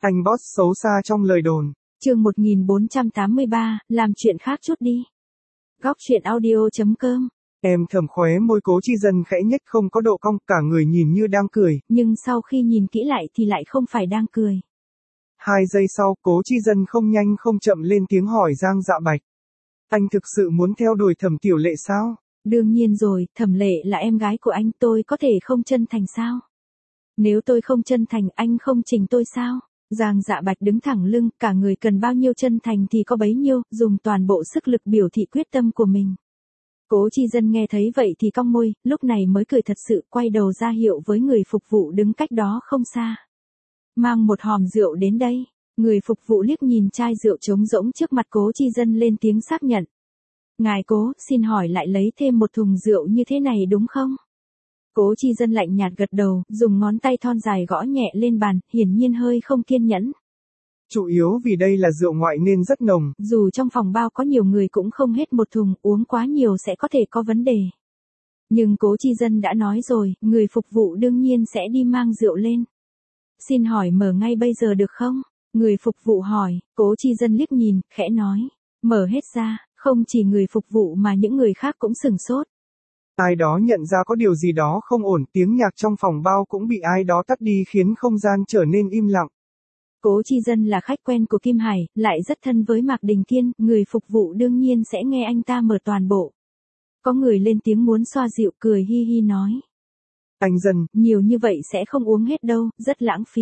Anh boss xấu xa trong lời đồn. Chương 1483, làm chuyện khác chút đi. Góc truyện audio.com. Em thầm khóe môi Cố Chi Dân khẽ nhếch không có độ cong, cả người nhìn như đang cười. Nhưng sau khi nhìn kỹ lại thì lại không phải đang cười. 2 giây sau, Cố Chi Dân không nhanh không chậm lên tiếng hỏi Giang Dạ Bạch. Anh thực sự muốn theo đuổi Thẩm Tiểu Lệ sao? Đương nhiên rồi, Thẩm Lệ là em gái của anh, tôi có thể không chân thành sao? Nếu tôi không chân thành, anh không chỉnh tôi sao? Giang Dạ Bạch đứng thẳng lưng, cả người cần bao nhiêu chân thành thì có bấy nhiêu, dùng toàn bộ sức lực biểu thị quyết tâm của mình. Cố Chi Dân nghe thấy vậy thì cong môi, lúc này mới cười thật sự, quay đầu ra hiệu với người phục vụ đứng cách đó không xa. Mang một hòm rượu đến đây. Người phục vụ liếc nhìn chai rượu trống rỗng trước mặt Cố Chi Dân lên tiếng xác nhận. Ngài Cố, xin hỏi lại lấy thêm một thùng rượu như thế này đúng không? Cố Chi Dân lạnh nhạt gật đầu, dùng ngón tay thon dài gõ nhẹ lên bàn, hiển nhiên hơi không kiên nhẫn. Chủ yếu vì đây là rượu ngoại nên rất nồng. Dù trong phòng bao có nhiều người cũng không hết một thùng, uống quá nhiều sẽ có thể có vấn đề. Nhưng Cố Chi Dân đã nói rồi, người phục vụ đương nhiên sẽ đi mang rượu lên. Xin hỏi mở ngay bây giờ được không? Người phục vụ hỏi, Cố Chi Dân liếc nhìn, khẽ nói. Mở hết ra, không chỉ người phục vụ mà những người khác cũng sửng sốt. Ai đó nhận ra có điều gì đó không ổn, tiếng nhạc trong phòng bao cũng bị ai đó tắt đi khiến không gian trở nên im lặng. Cố Chi Dân là khách quen của Kim Hải, lại rất thân với Mạc Đình Kiên, người phục vụ đương nhiên sẽ nghe anh ta mở toàn bộ. Có người lên tiếng muốn xoa dịu, cười hi hi nói. Anh Dân, nhiều như vậy sẽ không uống hết đâu, rất lãng phí.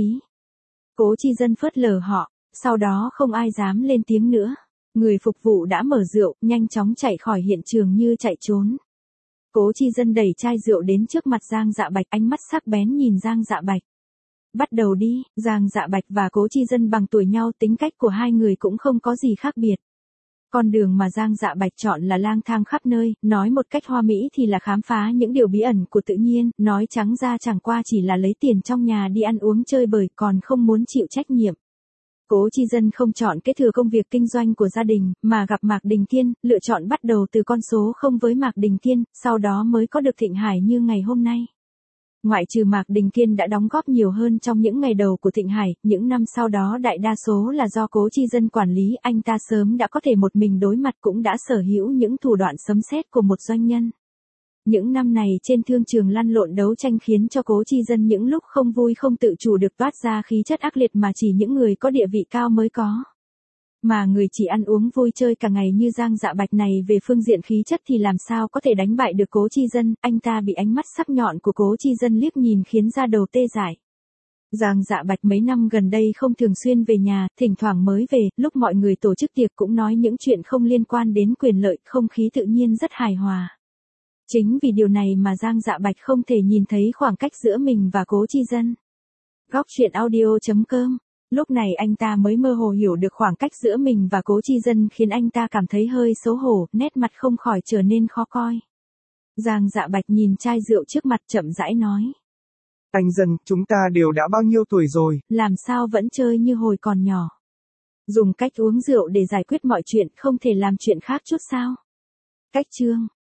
Cố Chi Dân phớt lờ họ, sau đó không ai dám lên tiếng nữa. Người phục vụ đã mở rượu, nhanh chóng chạy khỏi hiện trường như chạy trốn. Cố Chi Dân đẩy chai rượu đến trước mặt Giang Dạ Bạch, ánh mắt sắc bén nhìn Giang Dạ Bạch. Bắt đầu đi, Giang Dạ Bạch và Cố Chi Dân bằng tuổi nhau, tính cách của hai người cũng không có gì khác biệt. Con đường mà Giang Dạ Bạch chọn là lang thang khắp nơi, nói một cách hoa mỹ thì là khám phá những điều bí ẩn của tự nhiên, nói trắng ra chẳng qua chỉ là lấy tiền trong nhà đi ăn uống chơi bời, còn không muốn chịu trách nhiệm. Cố Chi Dân không chọn kế thừa công việc kinh doanh của gia đình, mà gặp Mạc Đình Kiên, lựa chọn bắt đầu từ con số 0 với Mạc Đình Kiên, sau đó mới có được Thịnh Hải như ngày hôm nay. Ngoại trừ Mạc Đình Kiên đã đóng góp nhiều hơn trong những ngày đầu của Thịnh Hải, những năm sau đó đại đa số là do Cố Chi Dân quản lý, anh ta sớm đã có thể một mình đối mặt, cũng đã sở hữu những thủ đoạn sấm sét của một doanh nhân. Những năm này trên thương trường lăn lộn đấu tranh khiến cho Cố Chi Dân những lúc không vui không tự chủ được toát ra khí chất ác liệt mà chỉ những người có địa vị cao mới có. Mà người chỉ ăn uống vui chơi cả ngày như Giang Dạ Bạch này về phương diện khí chất thì làm sao có thể đánh bại được Cố Chi Dân, anh ta bị ánh mắt sắc nhọn của Cố Chi Dân liếc nhìn khiến da đầu tê dại. Giang Dạ Bạch mấy năm gần đây không thường xuyên về nhà, thỉnh thoảng mới về, lúc mọi người tổ chức tiệc cũng nói những chuyện không liên quan đến quyền lợi, không khí tự nhiên rất hài hòa. Chính vì điều này mà Giang Dạ Bạch không thể nhìn thấy khoảng cách giữa mình và Cố Chi Dân. Góc truyện audio.com. Lúc này anh ta mới mơ hồ hiểu được khoảng cách giữa mình và Cố Chi Dân khiến anh ta cảm thấy hơi xấu hổ, nét mặt không khỏi trở nên khó coi. Giang Dạ Bạch nhìn chai rượu trước mặt chậm rãi nói. Anh Dân, chúng ta đều đã bao nhiêu tuổi rồi? Làm sao vẫn chơi như hồi còn nhỏ? Dùng cách uống rượu để giải quyết mọi chuyện, không thể làm chuyện khác chút sao? Cách chương.